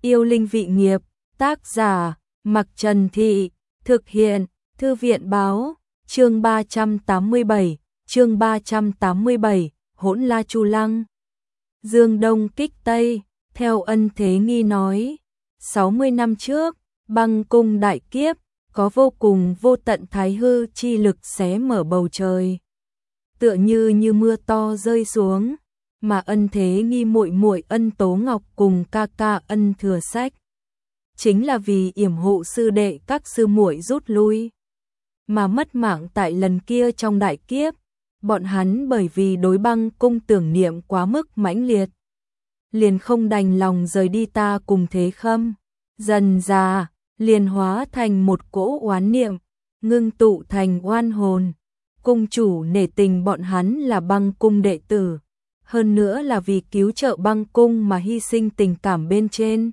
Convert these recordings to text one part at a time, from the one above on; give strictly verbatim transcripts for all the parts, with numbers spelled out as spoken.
Yêu linh vị nghiệp, tác giả, Mặc Trần Thị, thực hiện, Thư viện báo, chương ba trăm tám mươi bảy, chương ba trăm tám mươi bảy, Hỗn La Chu Lăng. Dương Đông kích Tây, theo Ân Thế Nghi nói, sáu mươi năm trước, Băng Cung đại kiếp, có vô cùng vô tận thái hư chi lực xé mở bầu trời. Tựa như như mưa to rơi xuống, mà Ân Thế Nghi muội muội Ân Tố Ngọc cùng ca ca Ân Thừa Sách, chính là vì yểm hộ sư đệ các sư muội rút lui, mà mất mạng tại lần kia trong đại kiếp. Bọn hắn bởi vì đối Băng Cung tưởng niệm quá mức mãnh liệt, liền không đành lòng rời đi ta cùng Thế Khâm, dần dà liền hóa thành một cỗ oán niệm, ngưng tụ thành oan hồn. Cung chủ nể tình bọn hắn là Băng Cung đệ tử, hơn nữa là vì cứu trợ Băng Cung mà hy sinh tình cảm bên trên,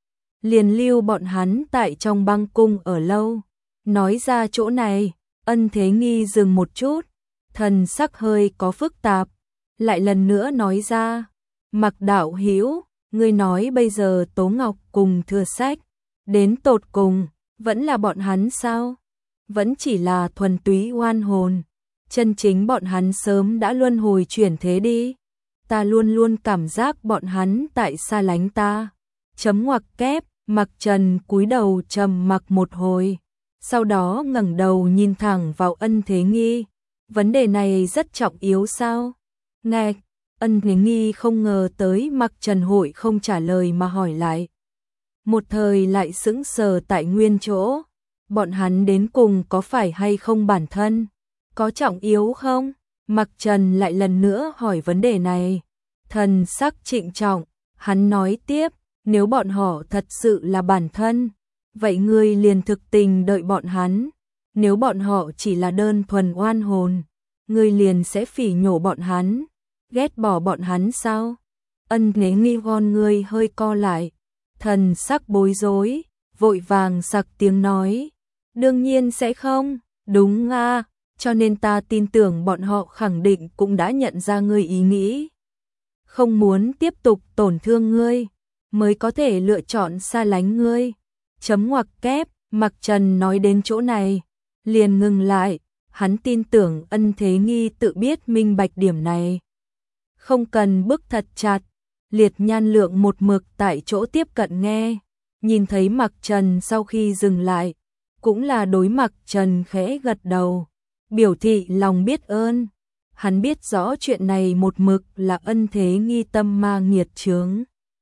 liền lưu bọn hắn tại trong Băng Cung ở lâu. Nói ra chỗ này, Ân Thế Nghi dừng một chút, thần sắc hơi có phức tạp, lại lần nữa nói ra, Mặc đạo hữu, ngươi nói bây giờ Tố Ngọc cùng Thừa Sách, đến tột cùng, vẫn là bọn hắn sao? Vẫn chỉ là thuần túy oan hồn, chân chính bọn hắn sớm đã luân hồi chuyển thế đi. Ta luôn luôn cảm giác bọn hắn tại xa lánh ta. Chấm ngoặc kép, Mặc Trần cúi đầu trầm mặc một hồi, sau đó ngẩng đầu nhìn thẳng vào Ân Thế Nghi. Vấn đề này rất trọng yếu sao? Nghe, Ân Thế Nghi không ngờ tới Mặc Trần hội không trả lời mà hỏi lại. Một thời lại sững sờ tại nguyên chỗ, bọn hắn đến cùng có phải hay không bản thân? Có trọng yếu không? Mặc Trần lại lần nữa hỏi vấn đề này. Thần sắc trịnh trọng, hắn nói tiếp, nếu bọn họ thật sự là bản thân, vậy ngươi liền thực tình đợi bọn hắn. Nếu bọn họ chỉ là đơn thuần oan hồn, ngươi liền sẽ phỉ nhổ bọn hắn, ghét bỏ bọn hắn sao? Ân Thế Nghi con ngươi hơi co lại, thần sắc bối rối, vội vàng sặc tiếng nói, đương nhiên sẽ không, đúng à, cho nên ta tin tưởng bọn họ khẳng định cũng đã nhận ra ngươi ý nghĩ, không muốn tiếp tục tổn thương ngươi, mới có thể lựa chọn xa lánh ngươi. Chấm ngoặc kép, Mặc Trần nói đến chỗ này, liền ngừng lại, hắn tin tưởng Ân Thế Nghi tự biết minh bạch điểm này. Không cần bức thật chặt, Liệt Nhan Lượng một mực tại chỗ tiếp cận nghe, nhìn thấy Mặc Trần sau khi dừng lại, cũng là đối Mặc Trần khẽ gật đầu, biểu thị lòng biết ơn. Hắn biết rõ chuyện này một mực là Ân Thế Nghi tâm ma nghiệt chướng.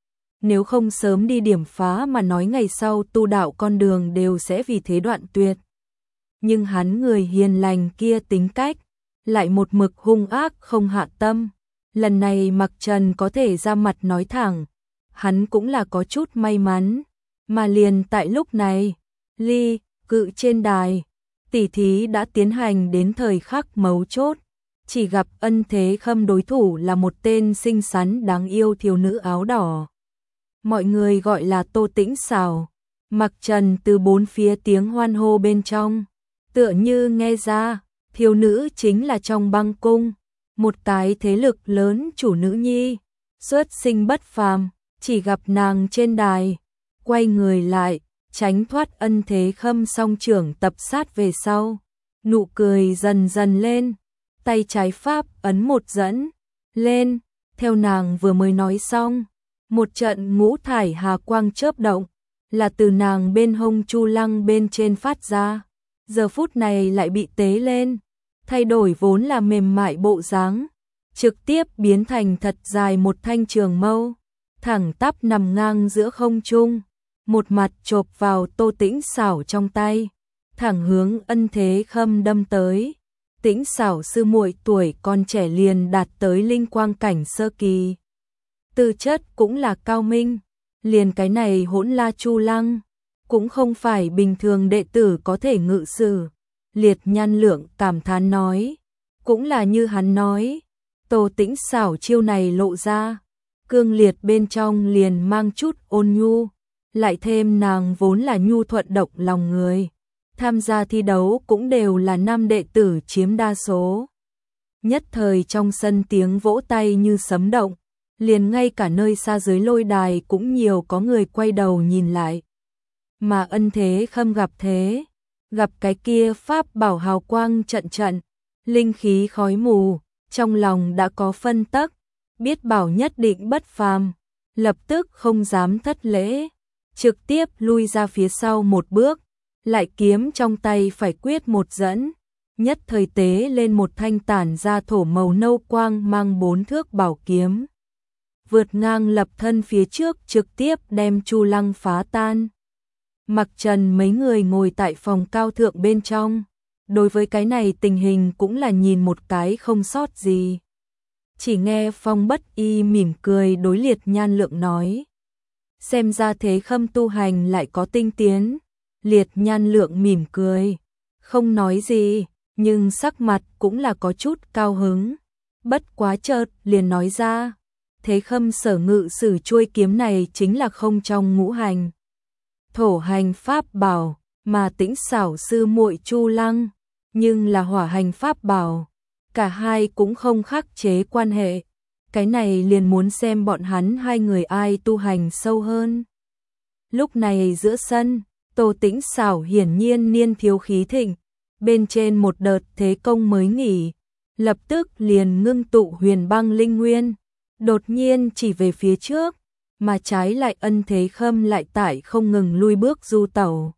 Nếu không sớm đi điểm phá mà nói ngày sau tu đạo con đường đều sẽ vì thế đoạn tuyệt. Nhưng hắn người hiền lành kia tính cách, lại một mực hung ác không hạ tâm. Lần này Mặc Trần có thể ra mặt nói thẳng, hắn cũng là có chút may mắn. Mà liền tại lúc này, ly, cự trên đài, tỷ thí đã tiến hành đến thời khắc mấu chốt. Chỉ gặp Ân Thế Khâm đối thủ là một tên xinh xắn đáng yêu thiếu nữ áo đỏ. Mọi người gọi là Tô Tĩnh Xảo. Mặc Trần từ bốn phía tiếng hoan hô bên trong, tựa như nghe ra, thiếu nữ chính là trong Băng Cung, một cái thế lực lớn chủ nữ nhi, xuất sinh bất phàm. Chỉ gặp nàng trên đài, quay người lại, tránh thoát Ân Thế Khâm song trưởng tập sát về sau, nụ cười dần dần lên, tay trái pháp ấn một dẫn lên, theo nàng vừa mới nói xong, một trận ngũ thải hà quang chớp động, là từ nàng bên hông Chu Lăng bên trên phát ra, giờ phút này lại bị tế lên, thay đổi vốn là mềm mại bộ dáng, trực tiếp biến thành thật dài một thanh trường mâu, thẳng tắp nằm ngang giữa không trung, một mặt chộp vào Tô Tĩnh Xảo trong tay, thẳng hướng Ân Thế Khâm đâm tới. Tĩnh Xảo sư muội tuổi còn trẻ liền đạt tới linh quang cảnh sơ kỳ, tư chất cũng là cao minh, liền cái này Hỗn La Chu Lăng cũng không phải bình thường đệ tử có thể ngự sử. Liệt Nhan Lượng cảm thán nói, cũng là như hắn nói, Tô Tĩnh Xảo chiêu này lộ ra, cương liệt bên trong liền mang chút ôn nhu, lại thêm nàng vốn là nhu thuận động lòng người, tham gia thi đấu cũng đều là nam đệ tử chiếm đa số. Nhất thời trong sân tiếng vỗ tay như sấm động, liền ngay cả nơi xa dưới lôi đài cũng nhiều có người quay đầu nhìn lại. Mà Ân Thế Khâm gặp thế, gặp cái kia pháp bảo hào quang trận trận, linh khí khói mù, trong lòng đã có phân tắc, biết bảo nhất định bất phàm, lập tức không dám thất lễ, trực tiếp lui ra phía sau một bước, lại kiếm trong tay phải quyết một dẫn, nhất thời tế lên một thanh tản ra thổ màu nâu quang mang bốn thước bảo kiếm. Vượt ngang lập thân phía trước trực tiếp đem Chu Lăng phá tan. Mặc Trần mấy người ngồi tại phòng cao thượng bên trong, đối với cái này tình hình cũng là nhìn một cái không sót gì. Chỉ nghe Phong Bất Y mỉm cười đối Liệt Nhan Lượng nói. Xem ra Thế Khâm tu hành lại có tinh tiến. Liệt Nhan Lượng mỉm cười, không nói gì, nhưng sắc mặt cũng là có chút cao hứng. Bất quá chợt liền nói ra, Thế Khâm sở ngự sử chuôi kiếm này chính là không trong ngũ hành. Thổ hành pháp bảo, mà Tĩnh Xảo sư muội Chu Lăng, nhưng là hỏa hành pháp bảo. Cả hai cũng không khắc chế quan hệ. Cái này liền muốn xem bọn hắn hai người ai tu hành sâu hơn. Lúc này giữa sân, Tô Tĩnh Xảo hiển nhiên niên thiếu khí thịnh, bên trên một đợt thế công mới nghỉ, lập tức liền ngưng tụ huyền băng linh nguyên, đột nhiên chỉ về phía trước, mà trái lại Ân Thế Khâm lại tại không ngừng lui bước du tẩu.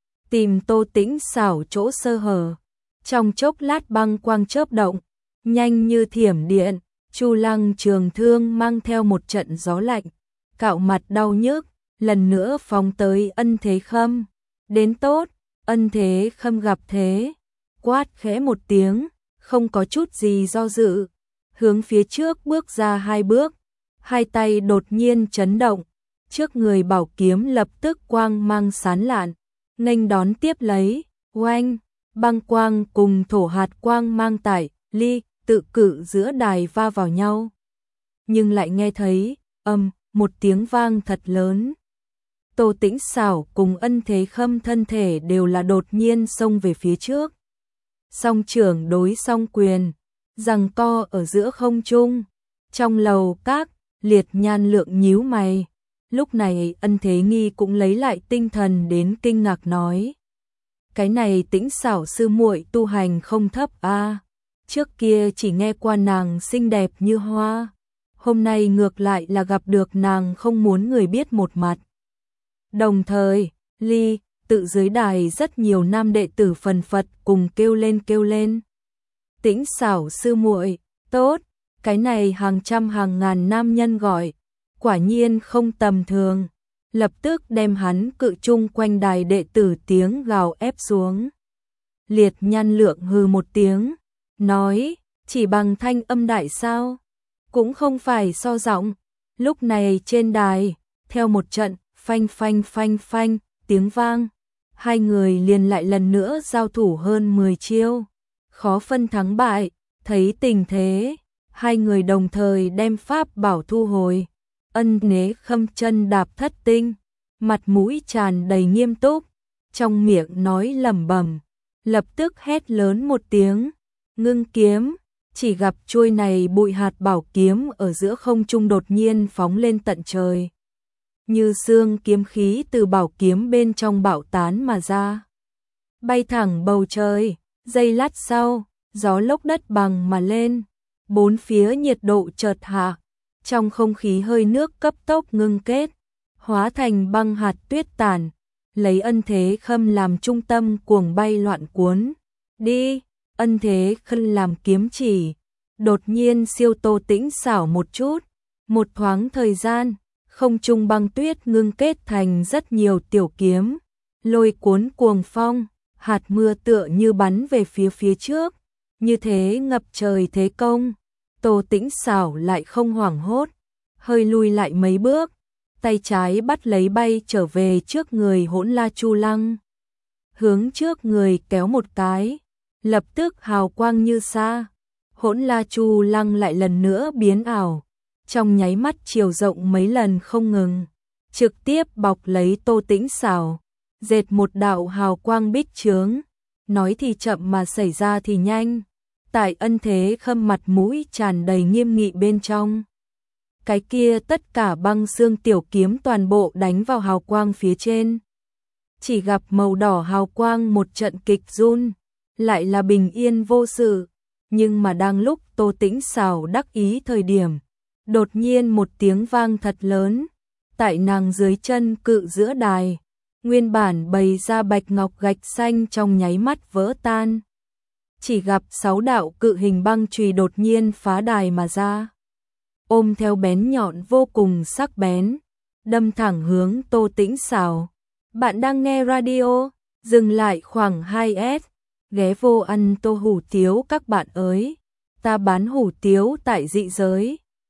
Tìm Tô Tĩnh Xảo chỗ sơ hở, trong chốc lát băng quang chớp động, nhanh như thiểm điện, Chu Lăng trường thương mang theo một trận gió lạnh, cạo mặt đau nhức, lần nữa phóng tới Ân Thế Khâm. Đến tốt, Ân Thế Khâm gặp thế, quát khẽ một tiếng, không có chút gì do dự, hướng phía trước bước ra hai bước, hai tay đột nhiên chấn động, trước người bảo kiếm lập tức quang mang sán lạn, nghênh đón tiếp lấy, oanh, băng quang cùng thổ hạt quang mang tải, ly, tự cự giữa đài va vào nhau. Nhưng lại nghe thấy, âm, một tiếng vang thật lớn. Tô Tĩnh Xảo cùng Ân Thế Khâm thân thể đều là đột nhiên xông về phía trước. Song trưởng đối song quyền, giằng co ở giữa không trung. Trong lầu các, Liệt Nhan Lượng nhíu mày. Lúc này Ân Thế Nghi cũng lấy lại tinh thần đến kinh ngạc nói. Cái này Tĩnh Xảo sư muội tu hành không thấp a à. Trước kia chỉ nghe qua nàng xinh đẹp như hoa. Hôm nay ngược lại là gặp được nàng không muốn người biết một mặt. Đồng thời, ly, tự dưới đài rất nhiều nam đệ tử phần phật cùng kêu lên kêu lên. Tĩnh Xảo sư muội, tốt, cái này hàng trăm hàng ngàn nam nhân gọi, quả nhiên không tầm thường. Lập tức đem hắn cự chung quanh đài đệ tử tiếng gào ép xuống. Liệt Nhan Lượng hừ một tiếng, nói, chỉ bằng thanh âm đại sao, cũng không phải so giọng. Lúc này trên đài, theo một trận phanh phanh phanh phanh tiếng vang, hai người liền lại lần nữa giao thủ hơn mười chiêu, khó phân thắng bại. Thấy tình thế, hai người đồng thời đem pháp bảo thu hồi. Ân Thế Khâm chân đạp thất tinh, mặt mũi tràn đầy nghiêm túc, trong miệng nói lẩm bẩm, lập tức hét lớn một tiếng, ngưng kiếm, chỉ gặp chuôi này bụi hạt bảo kiếm ở giữa không trung đột nhiên phóng lên tận trời. Như sương kiếm khí từ bảo kiếm bên trong bạo tán mà ra, bay thẳng bầu trời, giây lát sau, gió lốc đất bằng mà lên, bốn phía nhiệt độ chợt hạ. Trong không khí hơi nước cấp tốc ngưng kết, hóa thành băng hạt tuyết tàn, lấy Ân Thế Khâm làm trung tâm cuồng bay loạn cuốn. Đi, Ân Thế Khâm làm kiếm chỉ, đột nhiên siêu Tô Tĩnh Xảo một chút, một thoáng thời gian, không trung băng tuyết ngưng kết thành rất nhiều tiểu kiếm, lôi cuốn cuồng phong, hạt mưa tựa như bắn về phía phía trước, như thế ngập trời thế công. Tô Tĩnh Xảo lại không hoảng hốt, hơi lùi lại mấy bước, tay trái bắt lấy bay trở về trước người Hỗn La Chu Lăng. Hướng trước người kéo một cái, lập tức hào quang như xa. Hỗn La Chu Lăng lại lần nữa biến ảo, trong nháy mắt chiều rộng mấy lần không ngừng, trực tiếp bọc lấy Tô Tĩnh Xảo, dệt một đạo hào quang bích chướng. Nói thì chậm mà xảy ra thì nhanh. Tại Ân Thế Khâm mặt mũi tràn đầy nghiêm nghị bên trong, cái kia tất cả băng xương tiểu kiếm toàn bộ đánh vào hào quang phía trên. Chỉ gặp màu đỏ hào quang một trận kịch run, lại là bình yên vô sự, nhưng mà đang lúc Tô Tĩnh Xảo đắc ý thời điểm, đột nhiên một tiếng vang thật lớn, tại nàng dưới chân cự giữa đài, nguyên bản bày ra bạch ngọc gạch xanh trong nháy mắt vỡ tan. Chỉ gặp sáu đạo cự hình băng chùy đột nhiên phá đài mà ra, ôm theo bén nhọn vô cùng sắc bén, đâm thẳng hướng Tô Tĩnh Xảo. Bạn đang nghe radio, dừng lại khoảng hai S, ghé vô ăn tô hủ tiếu các bạn ơi, ta bán hủ tiếu tại dị giới.